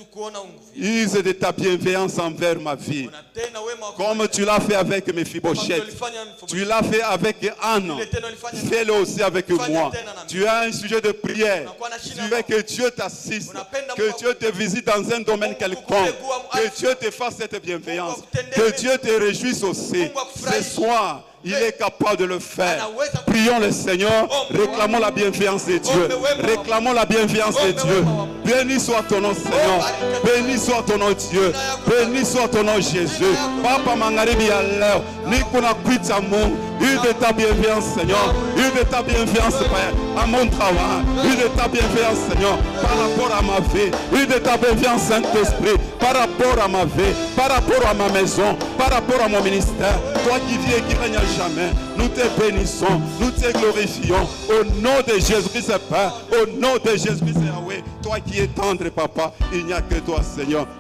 Use de ta bienveillance envers ma vie. Comme tu l'as fait avec Mephibosheth. Tu l'as fait avec Anne. Fais-le aussi avec moi. Tu as un sujet de prière. Tu veux que Dieu t'assiste. Que Dieu te visite dans un domaine quelconque. Que Dieu te fasse cette bienveillance. Que Dieu te réjouisse aussi. Ce soir, il est capable de le faire. Prions le Seigneur. Réclamons la bienveillance de Dieu. Réclamons la bienveillance de Dieu. Béni soit ton nom, Seigneur. Béni soit ton nom, Dieu. Béni soit ton nom, Jésus. Papa Mangaribi Allah. Nikuna Kwitamu. Une de ta bienveillance, Seigneur. Une de ta bienveillance, Père, à mon travail. Une de ta bienveillance, Seigneur, par rapport à ma vie. Une de ta bienveillance, Saint-Esprit, par rapport à ma vie, par rapport à ma maison, par rapport à mon ministère. Toi qui vis et qui règne à jamais, nous te bénissons, nous te glorifions. Au nom de Jésus-Christ, Père, au nom de Jésus-Christ, Yahweh, toi qui es tendre, Papa, il n'y a que toi, Seigneur.